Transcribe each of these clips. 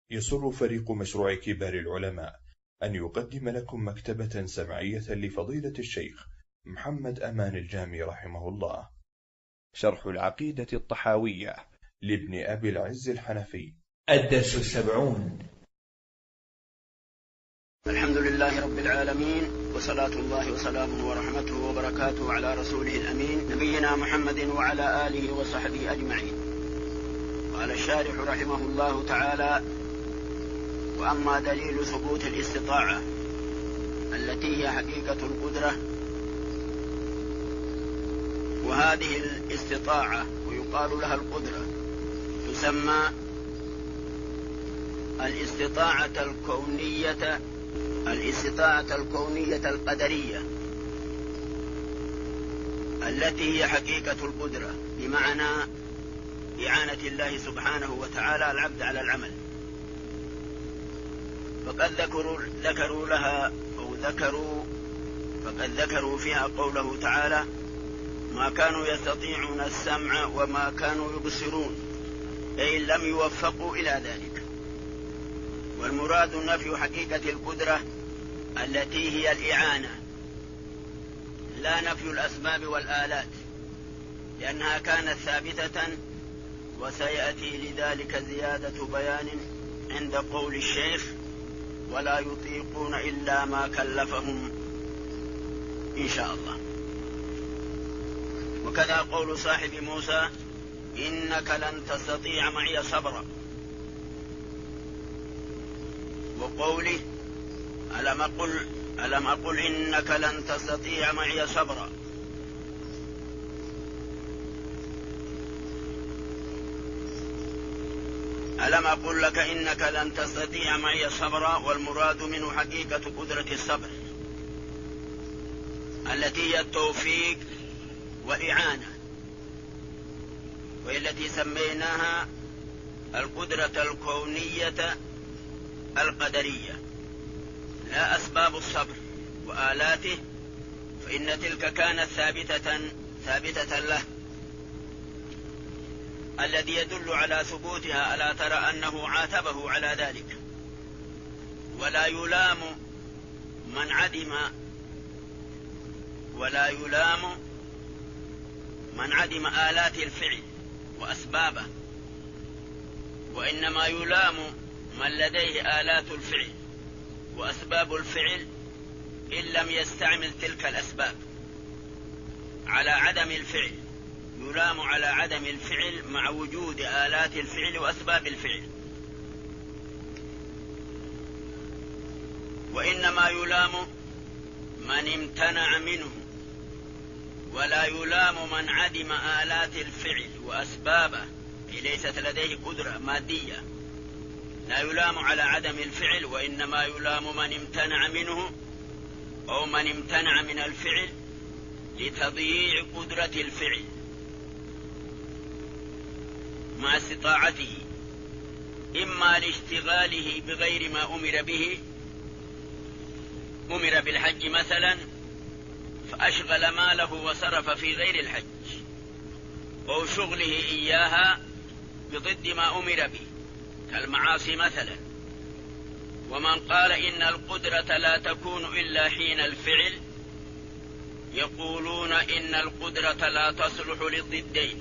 يسر فريق مشروع كبار العلماء أن يقدم لكم مكتبة سمعية لفضيلة الشيخ محمد أمان الجامي رحمه الله، شرح العقيدة الطحاوية لابن أبي العز الحنفي. الدرس 70. الحمد لله رب العالمين، وصلاة الله وسلامه ورحمته وبركاته على رسوله الأمين نبينا محمد وعلى آله وصحبه أجمعين. قال الشارح رحمه الله تعالى: وأما دليل ثبوت الاستطاعة التي هي حقيقة القدرة، وهذه الاستطاعة ويقال لها القدرة تسمى الاستطاعة الكونية القدرية، التي هي حقيقة القدرة، بمعنى إعانة الله سبحانه وتعالى العبد على العمل. فقد ذكروا فيها قوله تعالى: ما كانوا يستطيعون السمع وما كانوا يبصرون، أي لم يوفقوا إلى ذلك. والمراد نفي حقيقة القدرة التي هي الإعانة، لا نفي الأسباب والآلات، لأنها كانت ثابتة، وسيأتي لذلك زيادة بيان عند قول الشيخ: ولا يطيقون إلا ما كلفهم إن شاء الله. وكذا قول صاحب موسى: إنك لن تستطيع معي صبرا، وقوله: ألم أقل إنك لن تستطيع معي صبرا. ألم أقل لك إنك لن تستطيع معي صبرا، والمراد منه حقيقة قدرة الصبر التي هي التوفيق والإعانة، وهي التي سميناها القدرة الكونية القدرية، لا أسباب الصبر وآلاته، فإن تلك كانت ثابتة له. الذي يدل على ثبوتها: ألا ترى أنه عاتبه على ذلك. ولا يلام من عدم آلات الفعل وأسبابه، وإنما يلام من لديه آلات الفعل وأسباب الفعل إن لم يستعمل تلك الأسباب على عدم الفعل. يلام على عدم الفعل مع وجود آلات الفعل وأسباب الفعل. وإنما يلام من امتنع منه، ولا يلام من عدم آلات الفعل وأسبابه، ليست لديه قدرة مادية. لا يلام على عدم الفعل، وإنما يلام من امتنع منه أو من امتنع من الفعل لتضييع قدرة الفعل مع استطاعته، إما لاشتغاله بغير ما أمر به. أمر بالحج مثلا فأشغل ماله وصرف في غير الحج، أو شغله إياها بضد ما أمر به كالمعاصي مثلا. ومن قال إن القدرة لا تكون إلا حين الفعل، يقولون إن القدرة لا تصلح للضدين.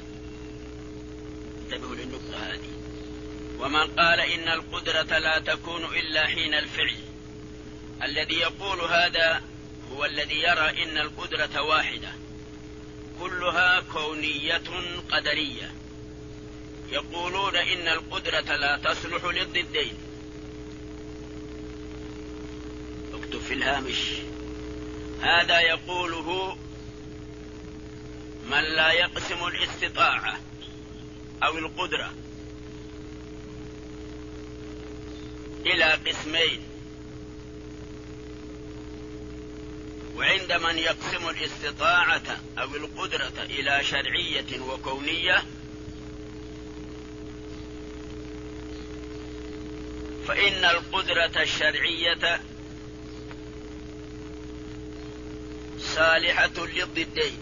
انتبهوا للنقطة هذه. ومن قال إن القدرة لا تكون إلا حين الفعل، الذي يقول هذا هو الذي يرى إن القدرة واحدة كلها كونية قدرية. يقولون إن القدرة لا تصلح للضدين. اكتب في الهامش: هذا يقوله من لا يقسم الاستطاعة أو القدرة إلى قسمين. وعند من يقسم الاستطاعة أو القدرة إلى شرعية وكونية، فإن القدرة الشرعية صالحة للضدين،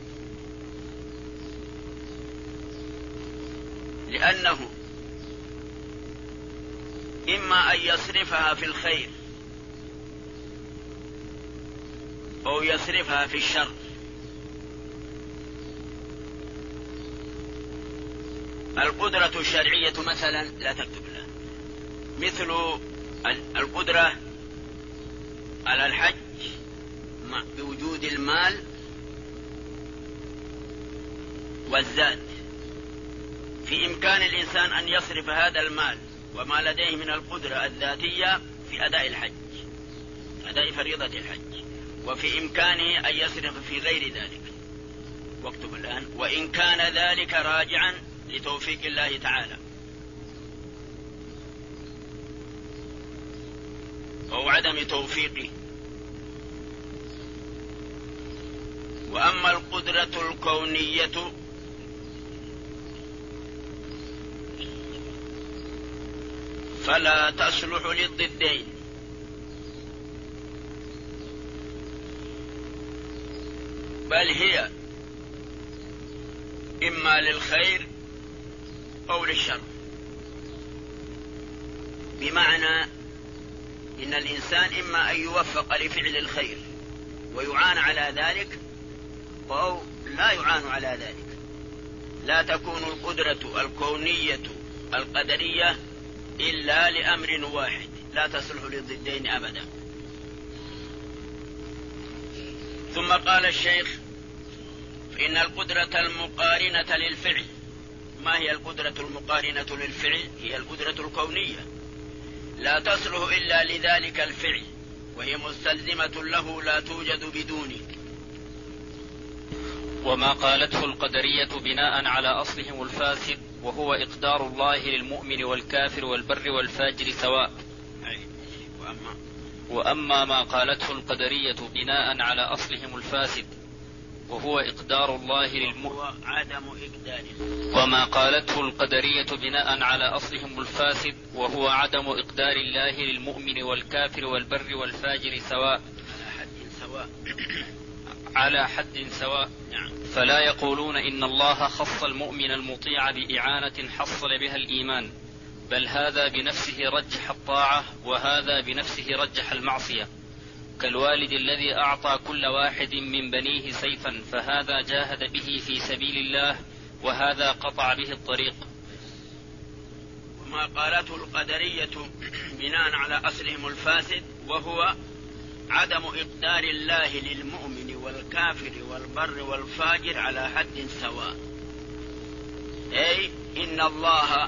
لأنه إما أن يصرفها في الخير أو يصرفها في الشر. القدرة الشرعية مثلا لا تكتب له، مثل القدرة على الحج بوجود المال والزاد، في إمكان الإنسان أن يصرف هذا المال وما لديه من القدرة الذاتية في أداء الحج، أداء فريضة الحج، وفي إمكانه أن يصرف في غير ذلك. واكتب الآن: وإن كان ذلك راجعا لتوفيق الله تعالى أو عدم توفيقه. وأما القدرة الكونية فلا تصلح للضدين، بل هي إما للخير أو للشر. بمعنى إن الإنسان إما أن يوفق لفعل الخير ويعان على ذلك، أو لا يعان على ذلك. لا تكون القدرة الكونية القدرية إلا لأمر واحد، لا تصلح للضدين أبدا. ثم قال الشيخ: فإن القدرة المقارنة للفعل. ما هي القدرة المقارنة للفعل؟ هي القدرة الكونية، لا تصلح إلا لذلك الفعل، وهي مستلزمة له لا توجد بدونه. وما قالته القدرية بناء على أصلهم الفاسد وهو إقدار الله للمؤمن والكافر والبر والفاجر سواء. وأما ما قالته القدرية بناء على أصلهم الفاسد وهو إقدار الله وما قالته القدرية بناء على أصلهم الفاسد وهو عدم إقدار الله للمؤمن والكافر والبر والفاجر سواء، على حد سواء. فلا يقولون إن الله خص المؤمن المطيع بإعانة حصل بها الإيمان، بل هذا بنفسه رجح الطاعة وهذا بنفسه رجح المعصية، كالوالد الذي أعطى كل واحد من بنيه سيفا فهذا جاهد به في سبيل الله وهذا قطع به الطريق. وما قالته القدرية بناء على أصلهم الفاسد وهو عدم إقدار الله للمؤمن والكافر والبر والفاجر على حد سواء، أي إن الله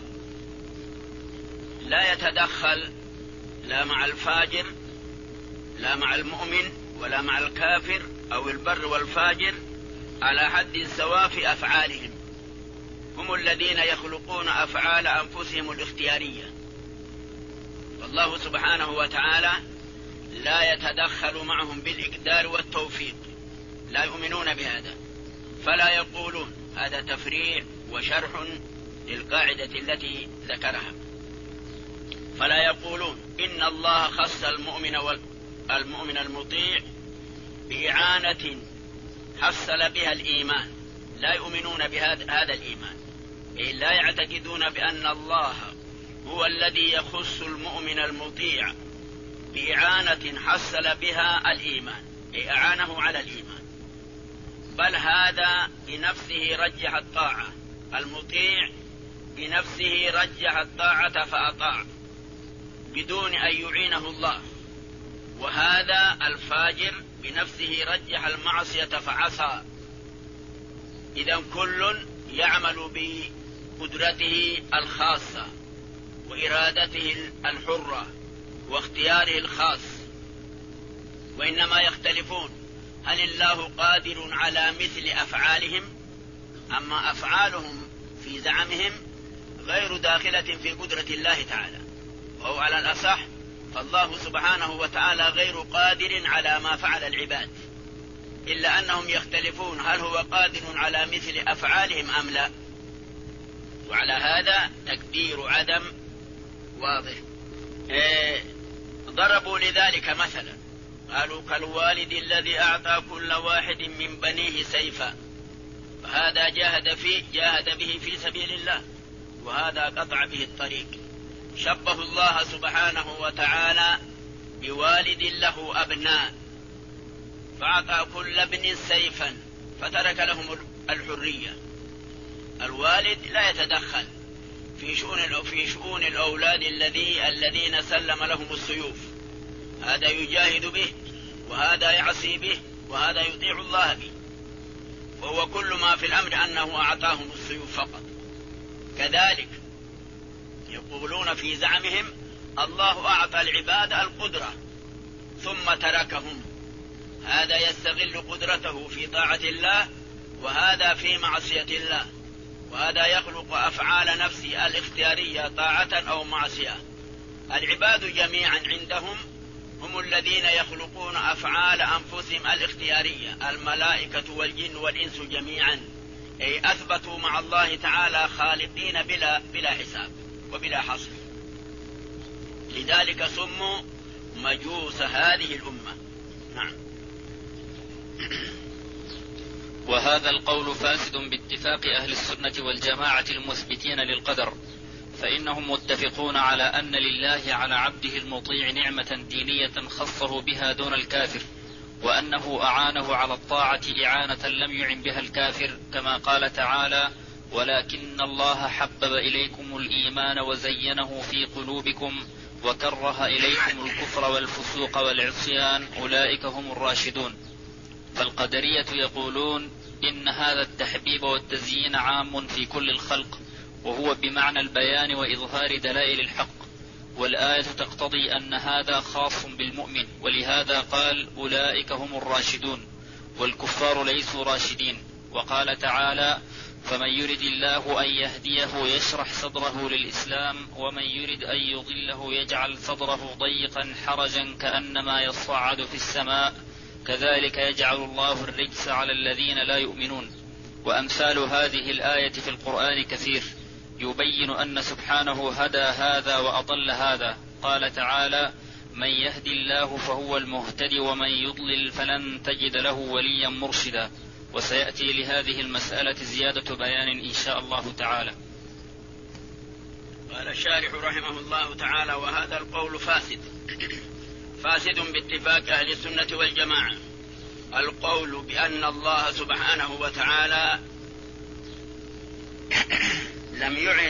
لا يتدخل لا مع الفاجر لا مع المؤمن ولا مع الكافر أو البر والفاجر على حد سواء في أفعالهم. هم الذين يخلقون أفعال أنفسهم الاختيارية، والله سبحانه وتعالى لا يتدخل معهم بالإقدار والتوفيق، لا يؤمنون بهذا، فلا يقولون. هذا تفريع وشرح للقاعدة التي ذكرها. فلا يقولون إن الله خص المؤمن المطيع بإعانة حصل بها الإيمان، لا يؤمنون بهذا الإيمان، أي لا يعتقدون بأن الله هو الذي يخص المؤمن المطيع بإعانة حصل بها الإيمان، أي أعانه على الإيمان، بل هذا بنفسه رجح الطاعة. المطيع بنفسه رجح الطاعة فأطاع بدون أن يعينه الله، وهذا الفاجر بنفسه رجح المعصية فعصى. إذن كل يعمل بقدرته الخاصة وإرادته الحرة واختياره الخاص، وإنما يختلفون هل الله قادر على مثل أفعالهم، أما أفعالهم في زعمهم غير داخلة في قدرة الله تعالى، وهو على الأصح فالله سبحانه وتعالى غير قادر على ما فعل العباد، إلا أنهم يختلفون هل هو قادر على مثل أفعالهم أم لا. وعلى هذا تقدير عدم واضح. ضربوا لذلك مثلا، قالوا كالوالد الذي أعطى كل واحد من بنيه سيفا فهذا جاهد به في سبيل الله وهذا قطع به الطريق. شبه الله سبحانه وتعالى بوالد له أبناء، فأعطى كل ابن سيفا فترك لهم الحرية. الوالد لا يتدخل في شؤون الأولاد الذين سلم لهم السيوف، هذا يجاهد به وهذا يعصي به وهذا يطيع الله به، وهو كل ما في الأمر أنه أعطاهم السيوف فقط. كذلك يقولون في زعمهم الله أعطى العباد القدرة ثم تركهم، هذا يستغل قدرته في طاعة الله وهذا في معصية الله، وهذا يخلق أفعال نفسه الاختيارية طاعة أو معصية. العباد جميعا عندهم هم الذين يخلقون أفعال أنفسهم الاختيارية، الملائكة والجن والإنس جميعا، أي أثبتوا مع الله تعالى خالقين بلا حساب وبلا حصر، لذلك سموا مجوس هذه الأمة. نعم. وهذا القول فاسد باتفاق أهل السنة والجماعة المثبتين للقدر، فإنهم متفقون على أن لله على عبده المطيع نعمة دينية خصه بها دون الكافر، وأنه أعانه على الطاعة إعانة لم يعن بها الكافر، كما قال تعالى: ولكن الله حبب إليكم الإيمان وزينه في قلوبكم وكره إليكم الكفر والفسوق والعصيان أولئك هم الراشدون. فالقدرية يقولون إن هذا التحبيب والتزيين عام في كل الخلق، وهو بمعنى البيان وإظهار دلائل الحق، والآية تقتضي أن هذا خاص بالمؤمن، ولهذا قال أولئك هم الراشدون، والكفار ليسوا راشدين. وقال تعالى: فمن يرد الله أن يهديه يشرح صدره للإسلام، ومن يرد أن يضله يجعل صدره ضيقا حرجا كأنما يصعد في السماء، كذلك يجعل الله الرجس على الذين لا يؤمنون. وأمثال هذه الآية في القرآن كثير يبين أن سبحانه هدى هذا وأضل هذا. قال تعالى: من يهدي الله فهو المهتدي ومن يضلل فلن تجد له وليا مرشدا. وسيأتي لهذه المسألة زيادة بيان إن شاء الله تعالى. قال الشارح رحمه الله تعالى: وهذا القول فاسد باتفاق أهل السنة والجماعة، القول بأن الله سبحانه وتعالى لم يعن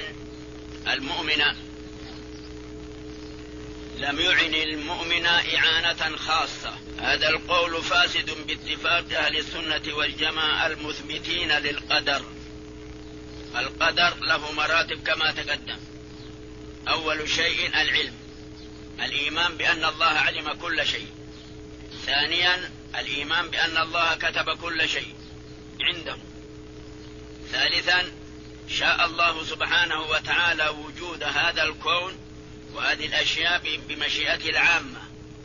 المؤمن إعانة خاصة، هذا القول فاسد باتفاق أهل السنة والجماعة المثبتين للقدر. القدر له مراتب كما تقدم: أول شيء العلم، الإيمان بأن الله علم كل شيء. ثانيا الإيمان بأن الله كتب كل شيء عنده. ثالثا شاء الله سبحانه وتعالى وجود هذا الكون وهذه الأشياء بمشيئته العامة،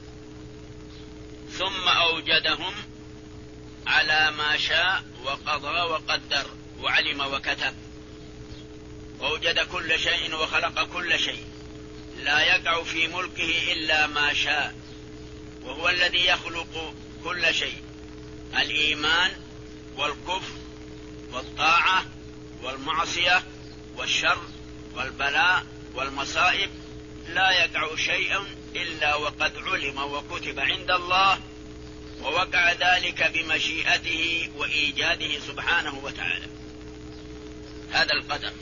ثم أوجدهم على ما شاء وقضى وقدر وعلم وكتب، ووجد كل شيء وخلق كل شيء، لا يقع في ملكه إلا ما شاء، وهو الذي يخلق كل شيء. الإيمان والكفر والطاعة والمعصية والشر والبلاء والمصائب، لا يقع شيء إلا وقد علم وكتب عند الله، ووقع ذلك بمشيئته وإيجاده سبحانه وتعالى. هذا القدر.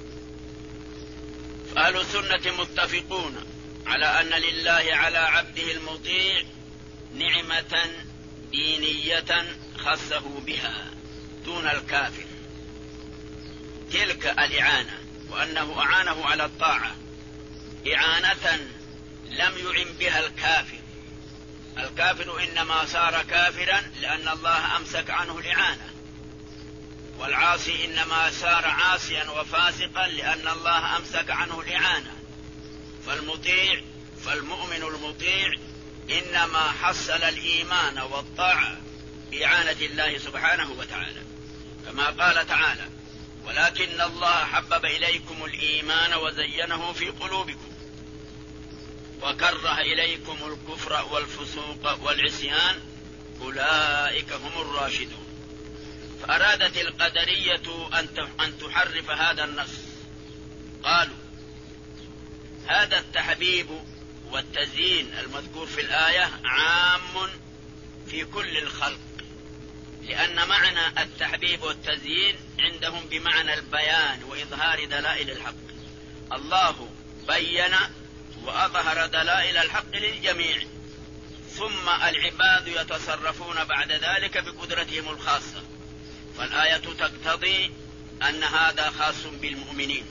فأهل السنة متفقون على أن لله على عبده المطيع نعمة دينية خصه بها دون الكافر، تلك الإعانة، وأنه أعانه على الطاعة إعانة لم يعن بها الكافر. الكافر إنما صار كافرا لأن الله أمسك عنه الإعانة، والعاصي إنما صار عاصيا وفاسقا لأن الله أمسك عنه الإعانة. فالمؤمن المطيع إنما حصل الإيمان والطاعة بإعانة الله سبحانه وتعالى، كما قال تعالى: ولكن الله حبب إليكم الإيمان وزينه في قلوبكم وكره إليكم الكفر والفسوق والعصيان أولئك هم الراشدون. فأرادت القدرية أن تحرف هذا النص، قالوا: هذا التحبيب والتزيين المذكور في الآية عام في كل الخلق، لأن معنى التحبيب والتزيين عندهم بمعنى البيان وإظهار دلائل الحق. الله بين وأظهر دلائل الحق للجميع، ثم العباد يتصرفون بعد ذلك بقدرتهم الخاصة، فالآية تقتضي أن هذا خاص بالمؤمنين.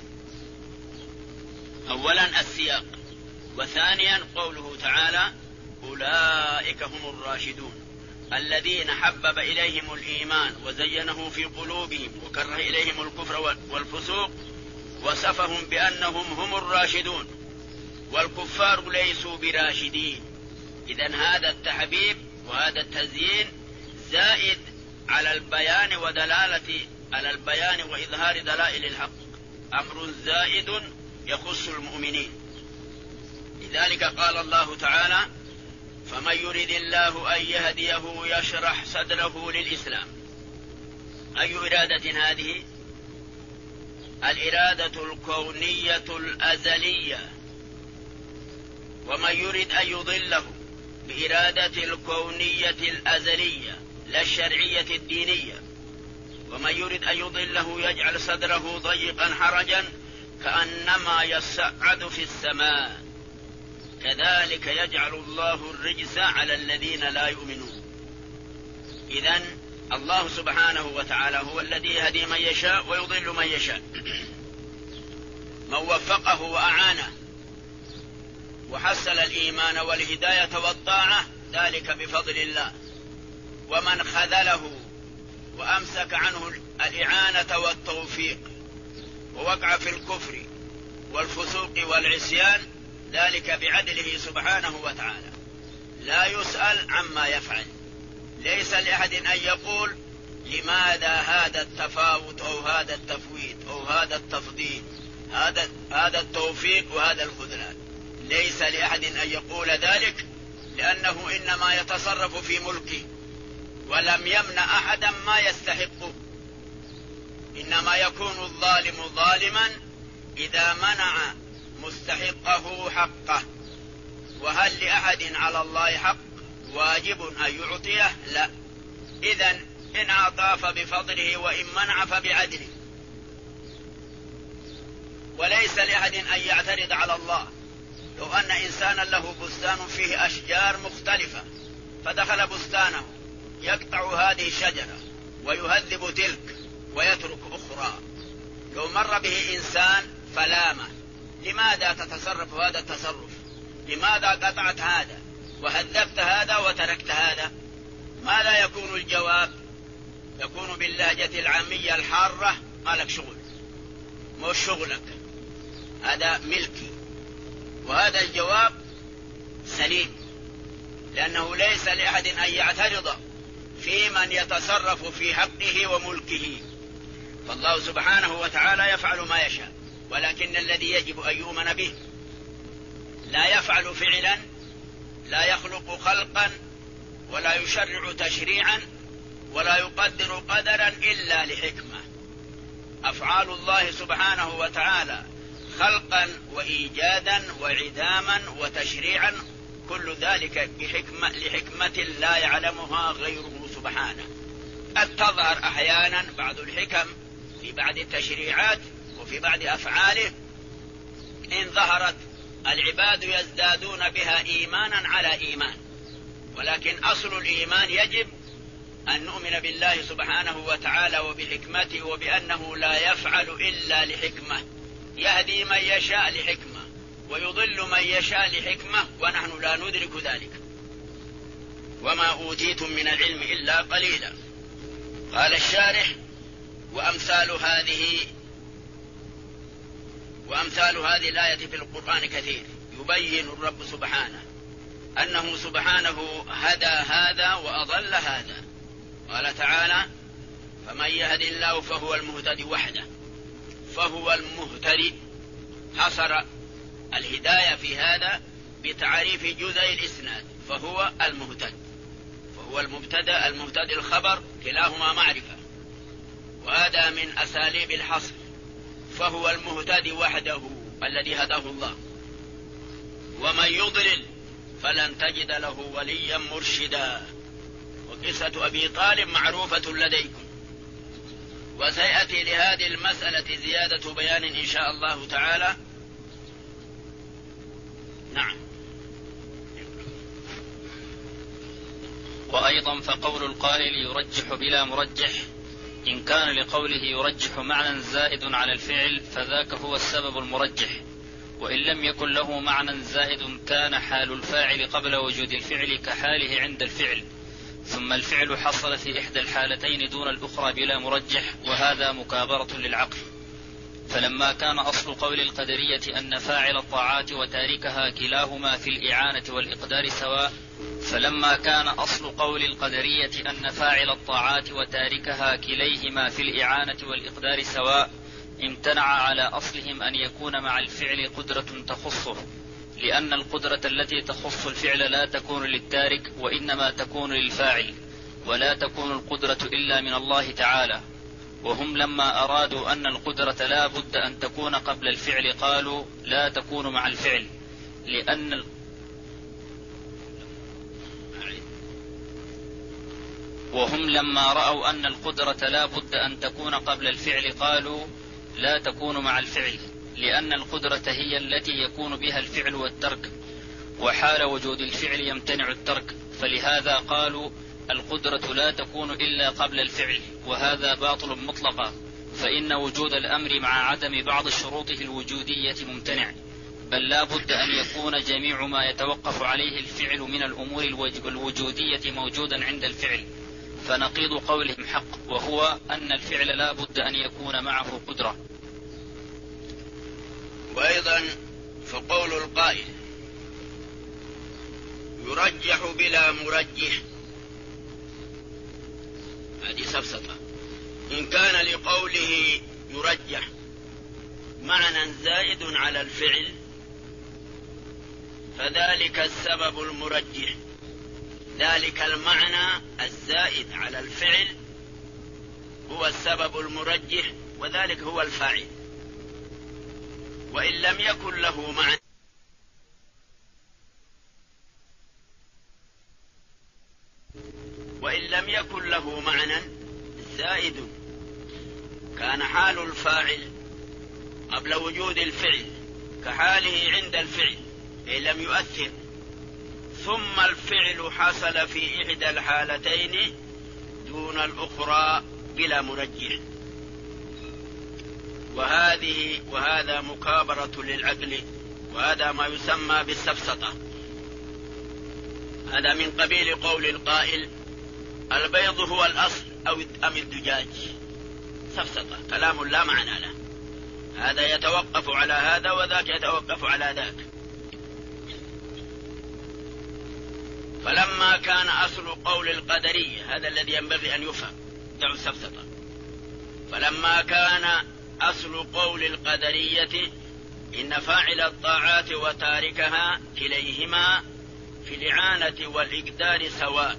أولا السياق، وثانيا قوله تعالى أولئك هم الراشدون الذين حبب إليهم الإيمان وزينه في قلوبهم وكره إليهم الكفر والفسوق وصفهم بأنهم هم الراشدون، والكفار ليسوا براشدين. إذن هذا التحبيب وهذا التزيين زائد على البيان ودلالة على البيان وإظهار دلائل الحق، أمر زائد يخص المؤمنين. لذلك قال الله تعالى فمن يرد الله أن يهديه يشرح صدره للإسلام. أي إرادة هذه؟ الإرادة الكونية الأزلية. ومن يرد أن يضله بإرادة الكونية الأزلية لا الشرعية الدينية. ومن يرد أن يضله يجعل صدره ضيقا حرجا كأنما يصعد في السماء كذلك يجعل الله الرجس على الذين لا يؤمنون. إذن الله سبحانه وتعالى هو الذي يهدي من يشاء ويضل من يشاء. من وفقه وأعانه وحصل الإيمان والهداية والطاعة ذلك بفضل الله، ومن خذله وأمسك عنه الإعانة والتوفيق ووقع في الكفر والفسوق والعصيان ذلك بعدله سبحانه وتعالى، لا يسأل عما يفعل. ليس لأحد أن يقول لماذا هذا التفاوت أو هذا التفويت أو هذا التفضيل، هذا التوفيق وهذا الخذلان. ليس لأحد أن يقول ذلك، لأنه إنما يتصرف في ملكه ولم يمنع أحدا ما يستحقه. إنما يكون الظالم ظالما إذا منع مستحقه حقه. وهل لأحد على الله حق واجب أن يعطيه؟ لا. إذن إن أعطى فبفضله وإن منع فبعدله. وليس لأحد أن يعترض على الله. لو أن إنسانا له بستان فيه أشجار مختلفة فدخل بستانه يقطع هذه الشجرة ويهذب تلك ويترك أخرى، لو مر به إنسان فلامه لماذا تتصرف هذا التصرف؟ لماذا قطعت هذا وهذبت هذا وتركت هذا؟ ماذا يكون الجواب؟ يكون باللهجة العامية الحارة ما لك شغل، مو شغلك، هذا ملكي. وهذا الجواب سليم، لأنه ليس لأحد أن يعترض في من يتصرف في حقه وملكه. فالله سبحانه وتعالى يفعل ما يشاء، ولكن الذي يجب أن يؤمن به لا يفعل فعلا، لا يخلق خلقا، ولا يشرع تشريعا، ولا يقدر قدرا إلا لحكمة. أفعال الله سبحانه وتعالى خلقا وإيجادا وعداما وتشريعا كل ذلك لحكمة لا يعلمها غيره سبحانه. قد تظهر أحيانا بعض الحكم في بعض التشريعات وفي بعض أفعاله، إن ظهرت العباد يزدادون بها إيمانا على إيمان، ولكن أصل الإيمان يجب أن نؤمن بالله سبحانه وتعالى وبحكمته وبأنه لا يفعل إلا لحكمة، يهدي من يشاء لحكمة ويضل من يشاء لحكمة، ونحن لا ندرك ذلك. وما أوتيتم من العلم إلا قليلا. قال الشارح وأمثال هذه الآية في القرآن كثير، يبين الرب سبحانه أنه سبحانه هدى هذا وأضل هذا. قال تعالى فمن يهد الله فهو المهتدي وحده. فهو المهتدي حصر الهداية في هذا بتعريف جزء الإسناد، فهو المهتد، فهو المبتدأ المهتدي الخبر، كلاهما معرفة، وهذا من أساليب الحصر. فهو المهتدي وحده الذي هداه الله، ومن يضلل فلن تجد له وليا مرشدا. وقصة أبي طالب معروفة لديكم، وسيأتي لهذه المسألة زيادة بيان إن شاء الله تعالى. نعم. وأيضا فقول القائل يرجح بلا مرجح، إن كان لقوله يرجح معنى زائد على الفعل فذاك هو السبب المرجح، وإن لم يكن له معنى زائد كان حال الفاعل قبل وجود الفعل كحاله عند الفعل، ثم الفعل حصل في إحدى الحالتين دون الأخرى بلا مرجح، وهذا مكابرة للعقل. فلما كان أصل قول القدرية أن فاعل الطاعات وتاركها كلاهما في الإعانة والإقدار سواء، فلما كان أصل قول القدرية أن فاعل الطاعات وتاركها كليهما في الإعانة والإقدار سواء، امتنع على أصلهم أن يكون مع الفعل قدرة تخصه، لأن القدرة التي تخص الفعل لا تكون للتارك وإنما تكون للفاعل، ولا تكون القدرة إلا من الله تعالى. وهم لما أرادوا أن القدرة لا بد أن تكون قبل الفعل قالوا لا تكون مع الفعل، وهم لما رأوا أن القدرة لا بد أن تكون قبل الفعل قالوا لا تكون مع الفعل، لأن القدرة هي التي يكون بها الفعل والترك، وحال وجود الفعل يمتنع الترك، فلهذا قالوا القدرة لا تكون إلا قبل الفعل، وهذا باطل مطلقا، فإن وجود الأمر مع عدم بعض شروطه الوجودية ممتنع، بل لا بد أن يكون جميع ما يتوقف عليه الفعل من الأمور الوجودية موجودا عند الفعل، فنقيض قولهم حق، وهو أن الفعل لا بد أن يكون معه قدرة. وأيضا فقول القائل يرجح بلا مرجح، هذه سفسطة. إن كان لقوله يرجح معنى زائد على الفعل فذلك السبب المرجح، ذلك المعنى الزائد على الفعل هو السبب المرجح، وذلك هو الفاعل. وإن لم يكن له معنى زائد كان حال الفاعل قبل وجود الفعل كحاله عند الفعل، إن لم يؤثر، ثم الفعل حصل في إحدى الحالتين دون الأخرى بلا مرجح، وهذا مكابرة للعقل، وهذا ما يسمى بالسفسطة. هذا من قبيل قول القائل البيض هو الأصل أم الدجاج، سفسطة، كلام لا معنى له، هذا يتوقف على هذا وذاك يتوقف على ذاك. فلما كان أصل قول القدرية، هذا الذي ينبغي أن يفهم، دعوا السفسطة. فلما كان أصل قول القدرية إن فاعل الطاعات وتاركها كليهما في الإعانة والإقدار سواء،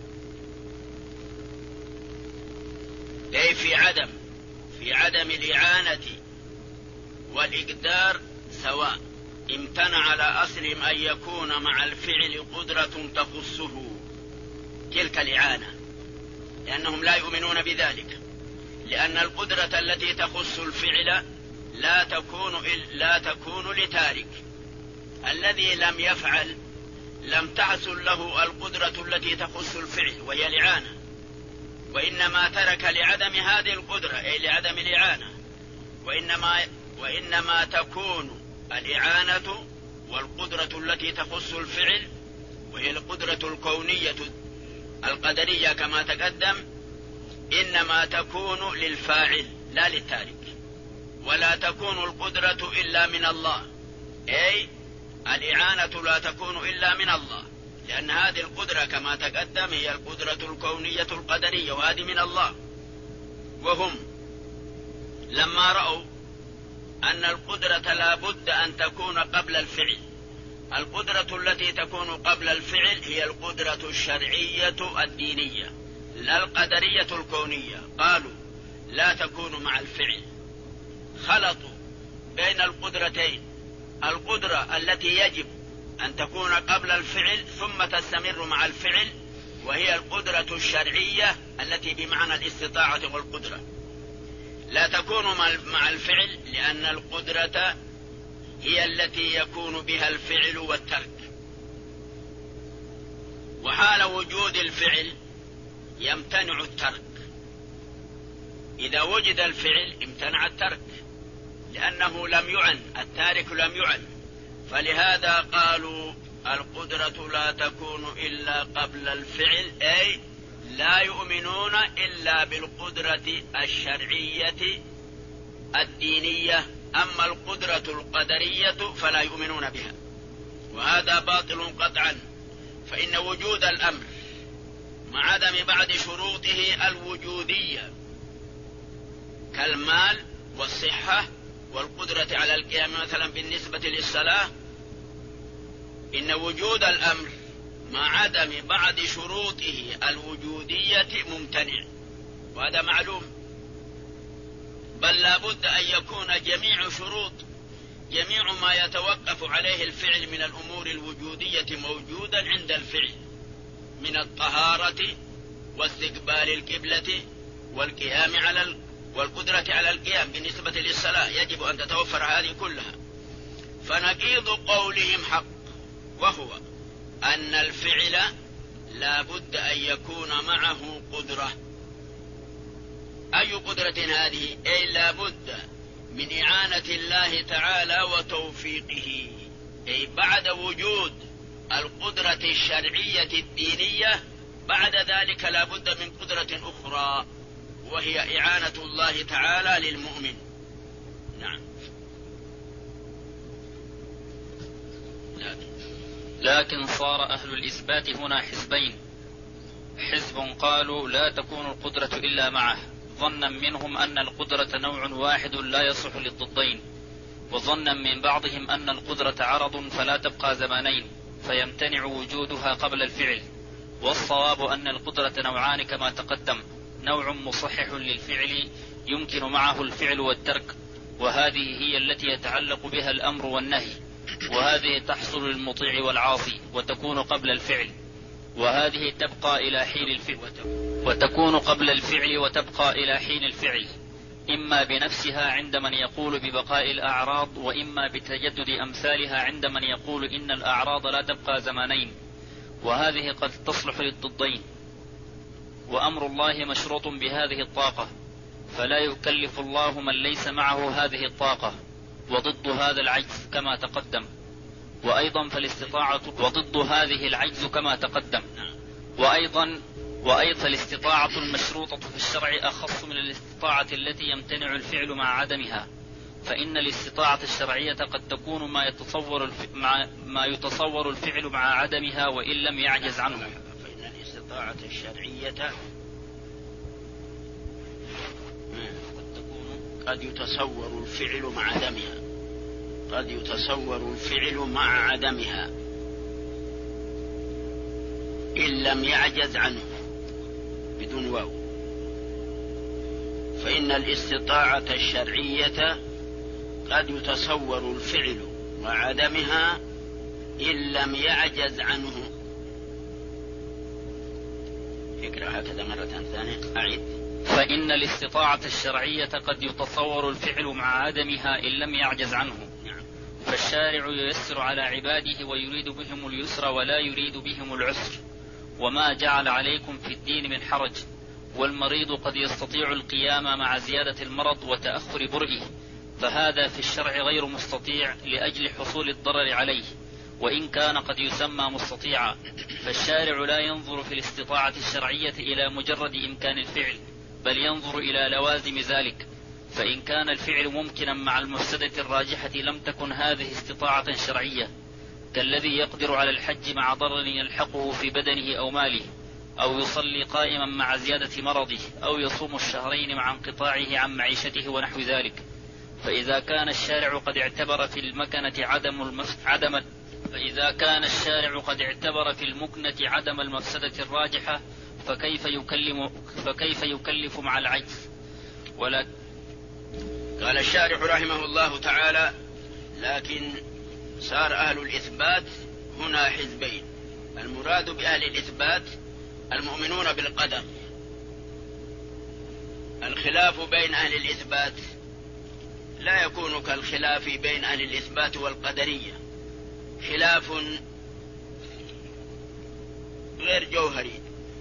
أي في عدم الإعانة والإقدار سواء، امتنع على أصلهم أن يكون مع الفعل قدرة تخصه تلك الإعانة، لأنهم لا يؤمنون بذلك، لأن القدرة التي تخص الفعل لا تكون لتارك. الذي لم يفعل لم تحصل له القدرة التي تخص الفعل وهي الإعانة، وإنما ترك لعدم هذه القدرة، أي لعدم الإعانة، وإنما تكون الإعانة والقدرة التي تخص الفعل وهي القدرة الكونية القدرية كما تقدم، إنما تكون للفاعل لا للتارك، ولا تكون القدرة إلا من الله، أي الإعانة لا تكون إلا من الله، لأن هذه القدرة كما تقدم هي القدرة الكونية القدرية، وهذه من الله. وهم لما رأوا أن القدرة لا بد أن تكون قبل الفعل، القدرة التي تكون قبل الفعل هي القدرة الشرعية الدينية لا القدرية الكونية، قالوا لا تكون مع الفعل، خلطوا بين القدرتين، القدرة التي يجب أن تكون قبل الفعل ثم تستمر مع الفعل، وهي القدرة الشرعية التي بمعنى الاستطاعة والقدرة. لا تكون مع الفعل لأن القدرة هي التي يكون بها الفعل والترك، وحال وجود الفعل يمتنع الترك. إذا وجد الفعل امتنع الترك لأنه لم يعن، التارك لم يعن. فلهذا قالوا القدرة لا تكون إلا قبل الفعل، أي لا يؤمنون إلا بالقدرة الشرعية الدينية، أما القدرة القدرية فلا يؤمنون بها، وهذا باطل قطعا. فإن وجود الأمر مع عدم بعض شروطه الوجودية كالمال والصحة والقدرة على القيام مثلا بالنسبة للصلاة، إن وجود الأمر مع عدم بعض شروطه الوجودية ممتنع، وهذا معلوم. بل لا بد أن يكون جميع ما يتوقف عليه الفعل من الأمور الوجودية موجودا عند الفعل، من الطهارة واستقبال القبلة والقدرة على القيام بالنسبة للصلاة، يجب أن تتوفر هذه كلها. فنقيض قولهم حق، وهو أن الفعل لا بد أن يكون معه قدرة. أي قدرة هذه؟ أي لا بد من إعانة الله تعالى وتوفيقه، أي بعد وجود القدرة الشرعية الدينية بعد ذلك لا بد من قدرة أخرى، وهي إعانة الله تعالى للمؤمن. نعم. لكن صار أهل الإثبات هنا حزبين: حزب قالوا لا تكون القدرة إلا معه، ظنا منهم أن القدرة نوع واحد لا يصح للضدين، وظنا من بعضهم أن القدرة عرض فلا تبقى زمانين فيمتنع وجودها قبل الفعل. والصواب أن القدرة نوعان كما تقدم: نوع مصحح للفعل يمكن معه الفعل والترك، وهذه هي التي يتعلق بها الأمر والنهي، وهذه تحصل للمطيع والعاصي وتكون قبل الفعل، وهذه تبقى إلى حين الفعل، وتكون قبل الفعل وتبقى إلى حين الفعل، إما بنفسها عند من يقول ببقاء الأعراض، وإما بتجدد أمثالها عند من يقول إن الأعراض لا تبقى زمانين، وهذه قد تصلح للضدين. وأمر الله مشروط بهذه الطاقة، فلا يكلف الله من ليس معه هذه الطاقة، وضد هذا العجز كما تقدم. وأيضا فالاستطاعة وضد هذه العجز كما تقدم. وأيضا الاستطاعة المشروطة في الشرع أخص من الاستطاعة التي يمتنع الفعل مع عدمها، فإن الاستطاعة الشرعية قد تكون ما يتصور الفعل مع عدمها وإن لم يعجز عنه. فإن الاستطاعة الشرعية قد يتصور الفعل مع عدمها، قد يتصور الفعل مع عدمها إن لم يعجز عنه بدون واو. فإن الاستطاعة الشرعية قد يتصور الفعل مع عدمها إن لم يعجز عنه. فكرة هكذا مرة ثانية، أعيد. فإن الاستطاعة الشرعية قد يتصور الفعل مع عدمها إن لم يعجز عنه، فالشارع ييسر على عباده ويريد بهم اليسر ولا يريد بهم العسر، وما جعل عليكم في الدين من حرج. والمريض قد يستطيع القيام مع زيادة المرض وتأخر برئه، فهذا في الشرع غير مستطيع لأجل حصول الضرر عليه، وإن كان قد يسمى مستطيعا. فالشارع لا ينظر في الاستطاعة الشرعية إلى مجرد إمكان الفعل، بل ينظر إلى لوازم ذلك. فإن كان الفعل ممكنا مع المفسدة الراجحة لم تكن هذه استطاعة شرعية، كالذي يقدر على الحج مع ضرر يلحقه في بدنه أو ماله، أو يصلي قائما مع زيادة مرضه، أو يصوم الشهرين مع انقطاعه عن معيشته ونحو ذلك. فإذا كان الشارع قد اعتبر في المكنة عدم المفسدة الراجحة، فكيف يكلف مع العجز؟ ولا قال الشارح رحمه الله تعالى: لكن صار أهل الإثبات هنا حزبين. المراد بأهل الإثبات المؤمنون بالقدر. الخلاف بين أهل الإثبات لا يكون كالخلاف بين أهل الإثبات والقدرية، خلاف غير جوهري.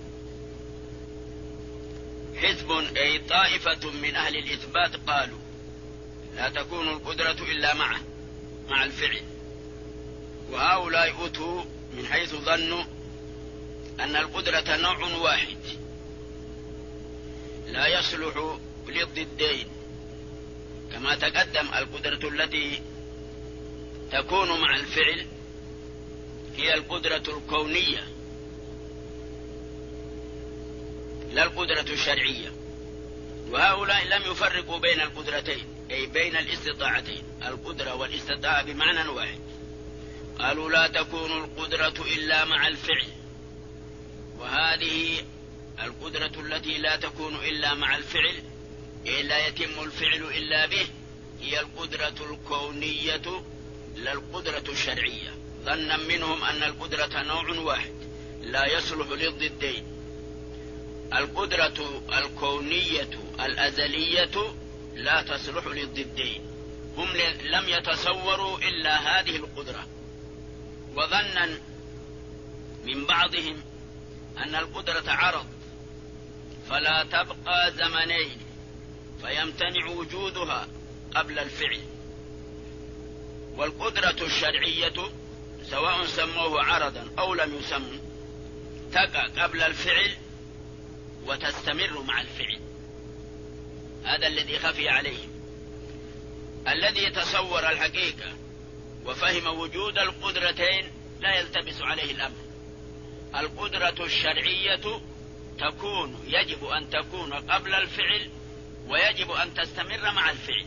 حزب أي طائفة من أهل الإثبات قالوا لا تكون القدرة إلا مع الفعل، وهؤلاء أتوا من حيث ظنوا أن القدرة نوع واحد لا يصلح للضدين، كما تقدم القدرة التي تكون مع الفعل هي القدرة الكونية لا القدرة الشرعية. وهؤلاء لم يفرقوا بين القدرتين أي بين الاستطاعتين، القدرة والاستطاعة بمعنى واحد. قالوا لا تكون القدرة إلا مع الفعل، وهذه القدرة التي لا تكون إلا مع الفعل أي لا يتم الفعل إلا به هي القدرة الكونية لا القدرة الشرعية، ظنا منهم أن القدرة نوع واحد لا يصلح للضدين. القدرة الكونية الأزلية لا تصلح للضدين، هم لم يتصوروا إلا هذه القدرة، وظنا من بعضهم أن القدرة عرض فلا تبقى زمنين فيمتنع وجودها قبل الفعل. والقدرة الشرعية سواء سموه عرضا أو لم يسموا تقع قبل الفعل وتستمر مع الفعل. هذا الذي خفي عليهم. الذي تصور الحقيقة وفهم وجود القدرتين لا يلتبس عليه الأمر. القدرة الشرعية يجب أن تكون قبل الفعل ويجب أن تستمر مع الفعل،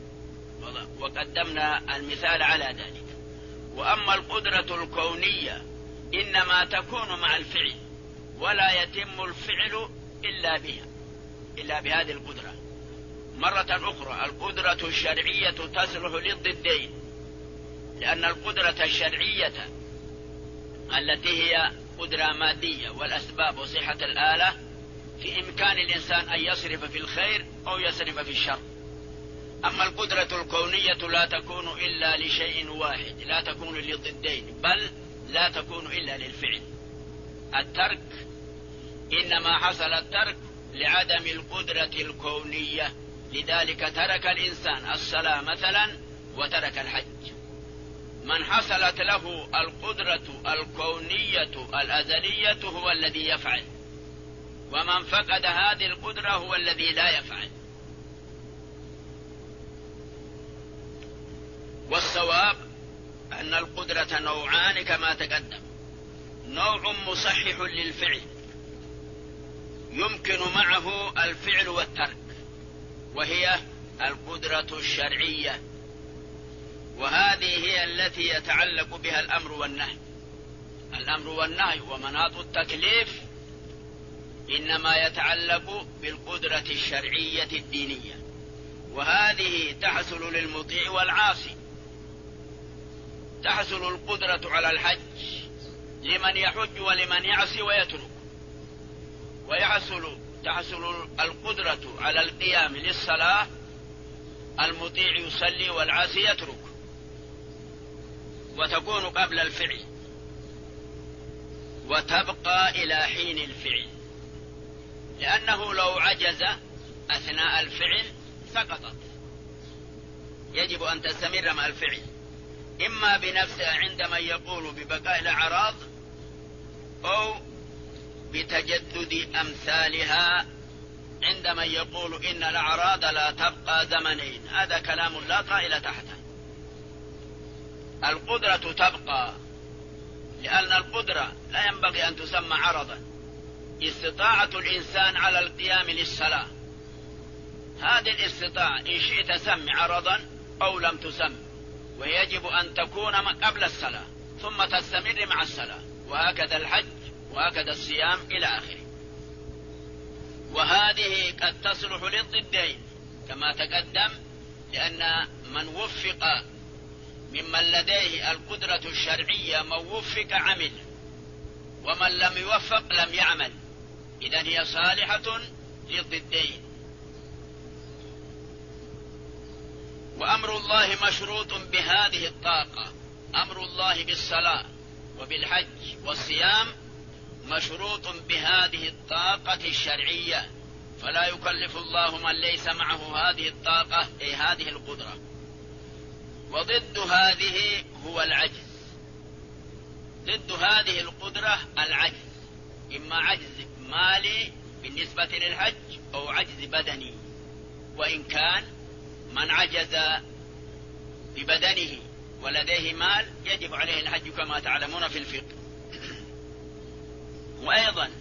وقدمنا المثال على ذلك. وأما القدرة الكونية إنما تكون مع الفعل ولا يتم الفعل إلا بهذه القدرة. مرة أخرى القدرة الشرعية تصلح للضدين، لأن القدرة الشرعية التي هي قدرة مادية والأسباب وصحة الآلة في إمكان الإنسان أن يصرف في الخير أو يصرف في الشر. أما القدرة الكونية لا تكون إلا لشيء واحد، لا تكون للضدين، بل لا تكون إلا للفعل. الترك إنما حصل الترك لعدم القدرة الكونية، لذلك ترك الإنسان الصلاة مثلا وترك الحج. من حصلت له القدرة الكونية الأزلية هو الذي يفعل، ومن فقد هذه القدرة هو الذي لا يفعل. والصواب أن القدرة نوعان كما تقدم، نوع مصحح للفعل يمكن معه الفعل والترك، وهي القدرة الشرعية، وهذه هي التي يتعلق بها الأمر والنهي. الأمر والنهي ومناط التكليف إنما يتعلق بالقدرة الشرعية الدينية، وهذه تحصل للمطيع والعاصي. تحصل القدرة على الحج لمن يحج ولمن يعصي ويترك، تحصل القدرة على القيام للصلاة، المطيع يصلي والعاصي يترك، وتكون قبل الفعل وتبقى إلى حين الفعل، لأنه لو عجز أثناء الفعل سقطت. يجب أن تستمر مع الفعل، إما بنفسه عندما يقول ببقاء الأعراض أو بتجدد أمثالها عندما يقول إن الأعراض لا تبقى زمنين. هذا كلام لا طائل تحته. القدرة تبقى لأن القدرة لا ينبغي أن تسمى عرضا. استطاعة الإنسان على القيام للصلاة، هذه الاستطاعة إن شئت سم عرضا أو لم تسم، ويجب أن تكون قبل الصلاة ثم تستمر مع الصلاة، وهكذا الحج وهكذا الصيام إلى آخره. وهذه قد تصلح للضدين كما تقدم، لأن من وفق ممن لديه القدرة الشرعية من وفق عمل، ومن لم يوفق لم يعمل، إذن هي صالحة للضدين. وأمر الله مشروط بهذه الطاقة، أمر الله بالصلاة وبالحج والصيام مشروط بهذه الطاقة الشرعية، فلا يكلف الله من ليس معه هذه الطاقة أي هذه القدرة. وضد هذه هو العجز، ضد هذه القدرة العجز، إما عجز مالي بالنسبة للحج أو عجز بدني. وإن كان من عجز ببدنه ولديه مال يجب عليه الحج كما تعلمون في الفقه. وأيضا